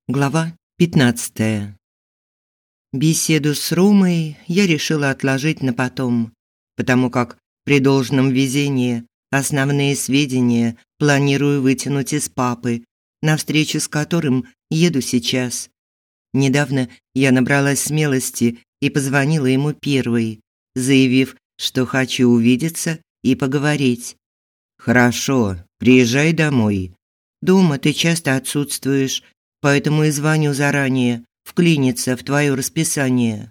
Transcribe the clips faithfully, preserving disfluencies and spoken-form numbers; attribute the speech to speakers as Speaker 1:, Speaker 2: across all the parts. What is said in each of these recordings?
Speaker 1: Глава пятнадцатая. Беседу с Ромой я решила отложить на потом, потому как при должном везении основные сведения планирую вытянуть из папы, на встречу с которым еду сейчас. Недавно я набралась смелости и позвонила ему первой, заявив, что хочу увидеться и поговорить. «Хорошо, приезжай домой. Дома ты часто отсутствуешь, поэтому и звоню заранее, вклиниться в твое расписание.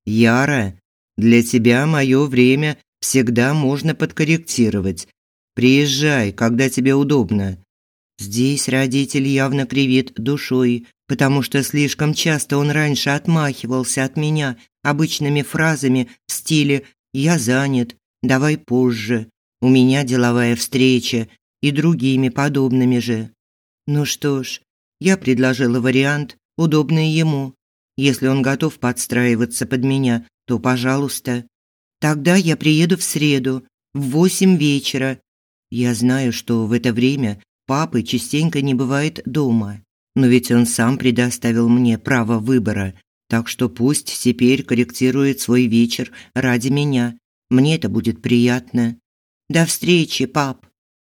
Speaker 1: Яра, для тебя мое время всегда можно подкорректировать. Приезжай, когда тебе удобно». Здесь родитель явно кривит душой, потому что слишком часто он раньше отмахивался от меня обычными фразами в стиле «я занят», «давай позже», «у меня деловая встреча» и другими подобными же. Ну что ж, я предложила вариант, удобный ему. Если он готов подстраиваться под меня, то пожалуйста. Тогда я приеду в среду в восемь вечера. Я знаю, что в это время папы частенько не бывает дома, но ведь он сам предоставил мне право выбора, так что пусть теперь корректирует свой вечер ради меня. Мне это будет приятно. До встречи, пап.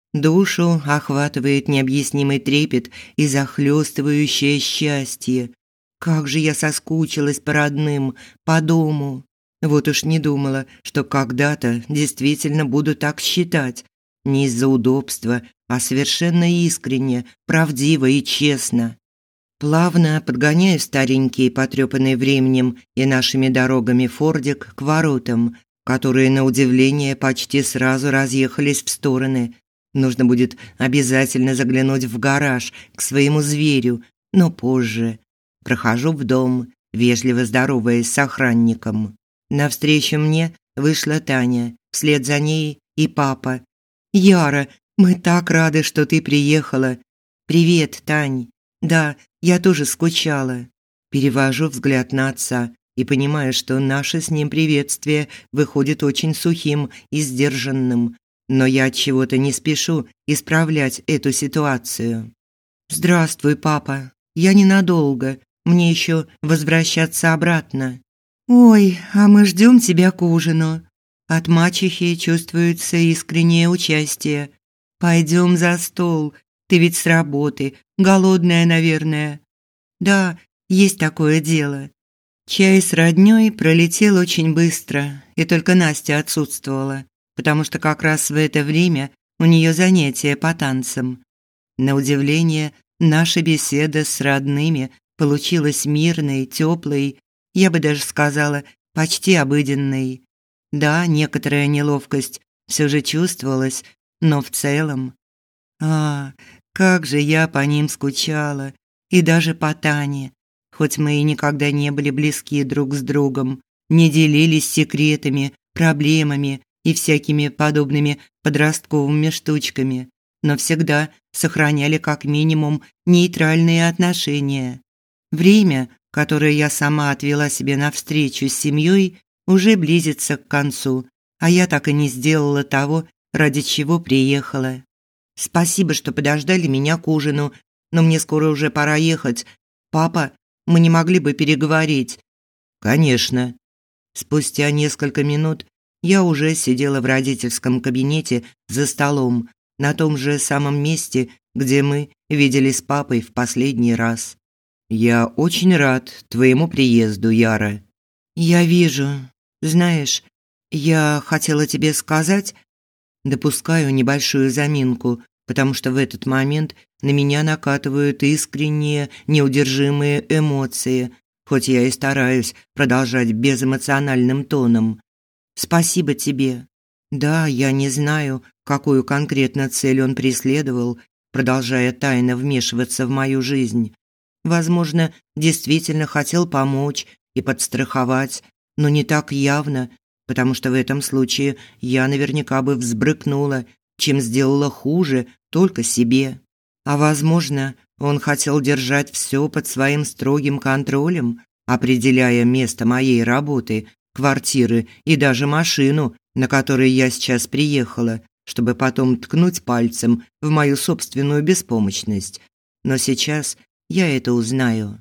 Speaker 1: Душу охватывает необъяснимый трепет и захлестывающее счастье. Как же я соскучилась по родным, по дому. Вот уж не думала, что когда-то действительно буду так считать. Не из-за удобства, а совершенно искренне, правдиво и честно. Плавно подгоняю старенький, потрепанный временем и нашими дорогами фордик к воротам, которые, на удивление, почти сразу разъехались в стороны. Нужно будет обязательно заглянуть в гараж к своему зверю, но позже. Прохожу в дом, вежливо здороваясь с охранником. Навстречу мне вышла Таня, вслед за ней и папа. «Яра, мы так рады, что ты приехала». «Привет, Тань. Да, я тоже скучала». Перевожу взгляд на отца и понимаю, что наше с ним приветствие выходит очень сухим и сдержанным. Но я от чего-то не спешу исправлять эту ситуацию. «Здравствуй, папа. Я ненадолго. Мне еще возвращаться обратно». «Ой, а мы ждем тебя к ужину». От мачехи чувствуется искреннее участие. «Пойдем за стол. Ты ведь с работы. Голодная, наверное». «Да, есть такое дело». Чай с роднёй пролетел очень быстро, и только Настя отсутствовала, потому что как раз в это время у нее занятия по танцам. На удивление, наша беседа с родными получилась мирной, теплой, я бы даже сказала, почти обыденной. Да, некоторая неловкость все же чувствовалась, но в целом... А, как же я по ним скучала, и даже по Тане. Хоть мы и никогда не были близки друг с другом, не делились секретами, проблемами и всякими подобными подростковыми штучками, но всегда сохраняли как минимум нейтральные отношения. Время, которое я сама отвела себе на встречу с семьей, уже близится к концу, а я так и не сделала того, ради чего приехала. Спасибо, что подождали меня к ужину, но мне скоро уже пора ехать. Папа, мы не могли бы переговорить? Конечно. Спустя несколько минут я уже сидела в родительском кабинете за столом, на том же самом месте, где мы виделись с папой в последний раз. Я очень рад твоему приезду, Яра. Я вижу. Знаешь, я хотела тебе сказать, допускаю небольшую заминку, потому что в этот момент на меня накатывают искренние, неудержимые эмоции, хоть я и стараюсь продолжать безэмоциональным тоном. Спасибо тебе. Да, я не знаю, какую конкретно цель он преследовал, продолжая тайно вмешиваться в мою жизнь. Возможно, действительно хотел помочь и подстраховать, но не так явно, потому что в этом случае я наверняка бы взбрыкнула, чем сделала хуже только себе. А возможно, он хотел держать все под своим строгим контролем, определяя место моей работы, квартиры и даже машину, на которой я сейчас приехала, чтобы потом ткнуть пальцем в мою собственную беспомощность. Но сейчас я это узнаю.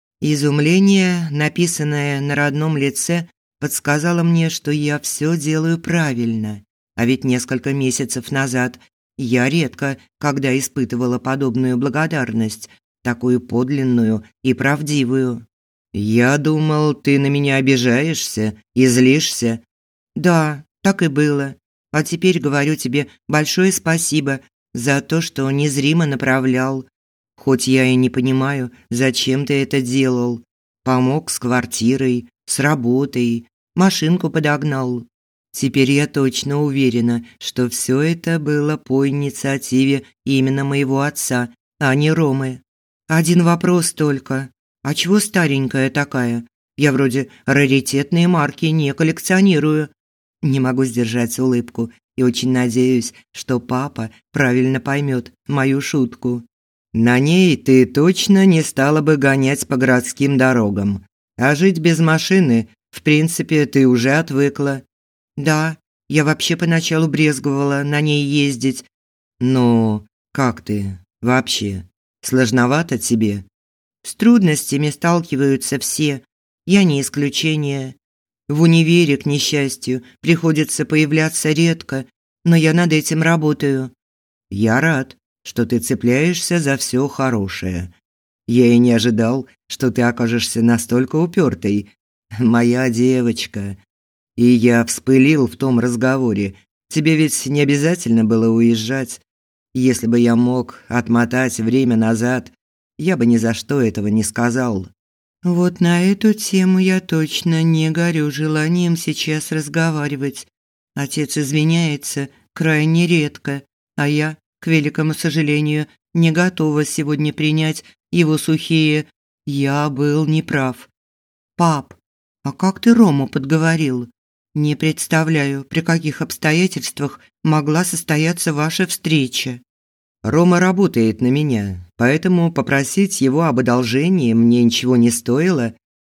Speaker 1: Изумление, написанное на родном лице, подсказало мне, что я все делаю правильно. А ведь несколько месяцев назад я редко когда испытывала подобную благодарность, такую подлинную и правдивую. «Я думал, ты на меня обижаешься и злишься». «Да, так и было. А теперь говорю тебе большое спасибо за то, что незримо направлял. Хоть я и не понимаю, зачем ты это делал. Помог с квартирой, с работой, машинку подогнал. Теперь я точно уверена, что все это было по инициативе именно моего отца, а не Ромы. Один вопрос только. А чего старенькая такая? Я вроде раритетные марки не коллекционирую». Не могу сдержать улыбку и очень надеюсь, что папа правильно поймет мою шутку. «На ней ты точно не стала бы гонять по городским дорогам. А жить без машины, в принципе, ты уже отвыкла». «Да, я вообще поначалу брезговала на ней ездить». «Ну, как ты вообще? Сложновато тебе?» «С трудностями сталкиваются все. Я не исключение. В универе, к несчастью, приходится появляться редко, но я над этим работаю». «Я рад, что ты цепляешься за все хорошее. Я и не ожидал, что ты окажешься настолько упертой. Моя девочка. И я вспылил в том разговоре. Тебе ведь не обязательно было уезжать. Если бы я мог отмотать время назад, я бы ни за что этого не сказал». Вот на эту тему я точно не горю желанием сейчас разговаривать. Отец извиняется крайне редко, а я, к великому сожалению, не готова сегодня принять его сухие «я был неправ». «Пап, а как ты Рому подговорил? Не представляю, при каких обстоятельствах могла состояться ваша встреча». «Рома работает на меня, поэтому попросить его об одолжении мне ничего не стоило».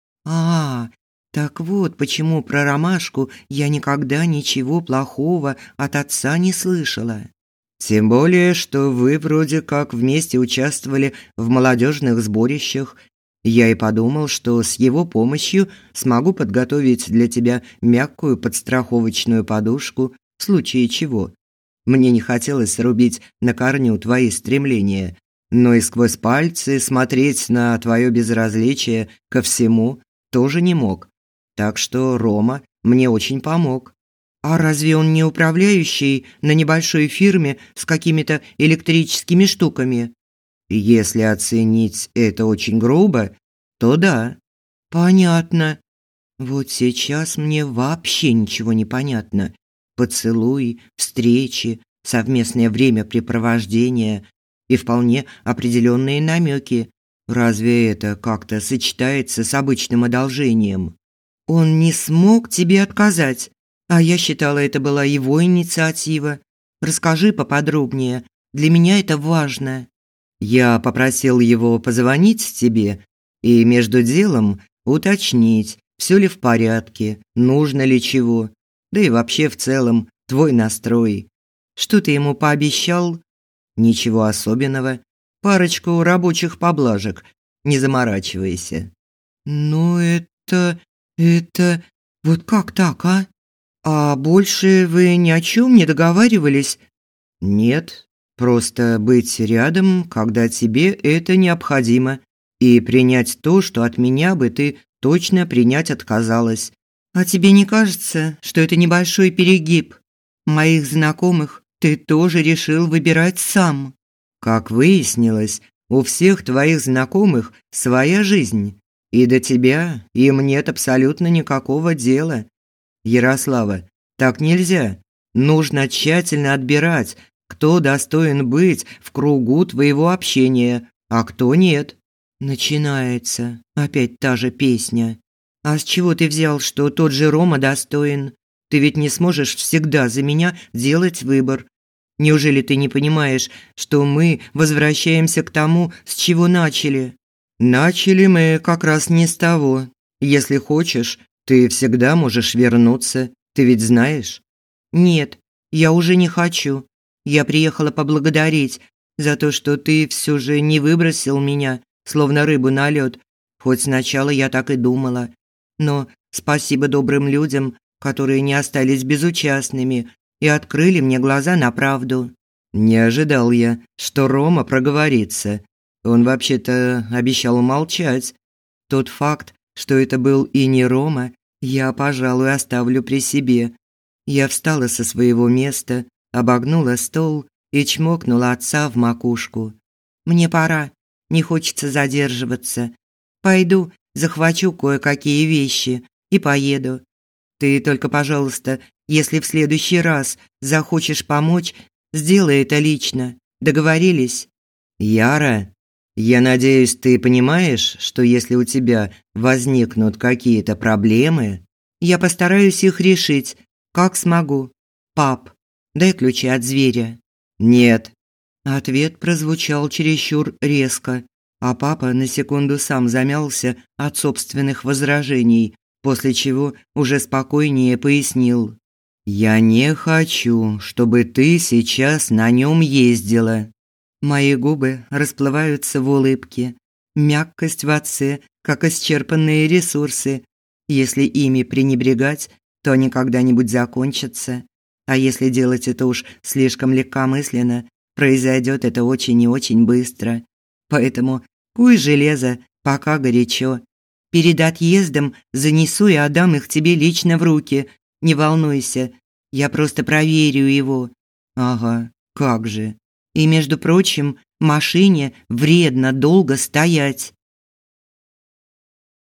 Speaker 1: «А, так вот почему про ромашку я никогда ничего плохого от отца не слышала». «Тем более, что вы вроде как вместе участвовали в молодежных сборищах. Я и подумал, что с его помощью смогу подготовить для тебя мягкую подстраховочную подушку в случае чего. Мне не хотелось рубить на корню твои стремления, но и сквозь пальцы смотреть на твое безразличие ко всему тоже не мог. Так что Рома мне очень помог». «А разве он не управляющий на небольшой фирме с какими-то электрическими штуками?» «Если оценить это очень грубо, то да». «Понятно. Вот сейчас мне вообще ничего не понятно. Поцелуи, встречи, совместное времяпрепровождение и вполне определенные намеки. Разве это как-то сочетается с обычным одолжением?» «Он не смог тебе отказать, а я считала, это была его инициатива. Расскажи поподробнее, для меня это важно». «Я попросил его позвонить тебе и между делом уточнить, все ли в порядке, нужно ли чего, да и вообще в целом твой настрой». «Что ты ему пообещал?» «Ничего особенного. Парочку рабочих поблажек. Не заморачивайся». «Ну это... это... вот как так, а? А больше вы ни о чем не договаривались?» «Нет, просто быть рядом, когда тебе это необходимо, и принять то, что от меня бы ты точно принять отказалась». «А тебе не кажется, что это небольшой перегиб? Моих знакомых ты тоже решил выбирать сам». «Как выяснилось, у всех твоих знакомых своя жизнь, и до тебя им нет абсолютно никакого дела. Ярослава, так нельзя. Нужно тщательно отбирать, кто достоин быть в кругу твоего общения, а кто нет». Начинается опять та же песня. «А с чего ты взял, что тот же Рома достоин? Ты ведь не сможешь всегда за меня делать выбор. Неужели ты не понимаешь, что мы возвращаемся к тому, с чего начали?» «Начали мы как раз не с того. Если хочешь, ты всегда можешь вернуться, ты ведь знаешь». «Нет, я уже не хочу. Я приехала поблагодарить за то, что ты все же не выбросил меня, словно рыбу на лед. Хоть сначала я так и думала. Но спасибо добрым людям, которые не остались безучастными и открыли мне глаза на правду. Не ожидал я, что Рома проговорится. Он вообще-то обещал молчать. Тот факт, что это был и не Рома, я, пожалуй, оставлю при себе. Я встала со своего места, обогнула стол и чмокнула отца в макушку. Мне пора, не хочется задерживаться. Пойду, захвачу кое-какие вещи и поеду. Ты только, пожалуйста, если в следующий раз захочешь помочь, сделай это лично. Договорились? Яра, я надеюсь, ты понимаешь, что если у тебя возникнут какие-то проблемы, я постараюсь их решить, как смогу. Пап, дай ключи от зверя. Нет. Ответ прозвучал чересчур резко, а папа на секунду сам замялся от собственных возражений, после чего уже спокойнее пояснил: «Я не хочу, чтобы ты сейчас на нем ездила». Мои губы расплываются в улыбке. Мягкость в отце, как исчерпанные ресурсы. Если ими пренебрегать, то они когда-нибудь закончатся. А если делать это уж слишком легкомысленно, произойдет это очень и очень быстро. Поэтому куй железо, пока горячо. Перед отъездом занесу и отдам их тебе лично в руки. Не волнуйся, я просто проверю его. Ага, как же. И, между прочим, машине вредно долго стоять.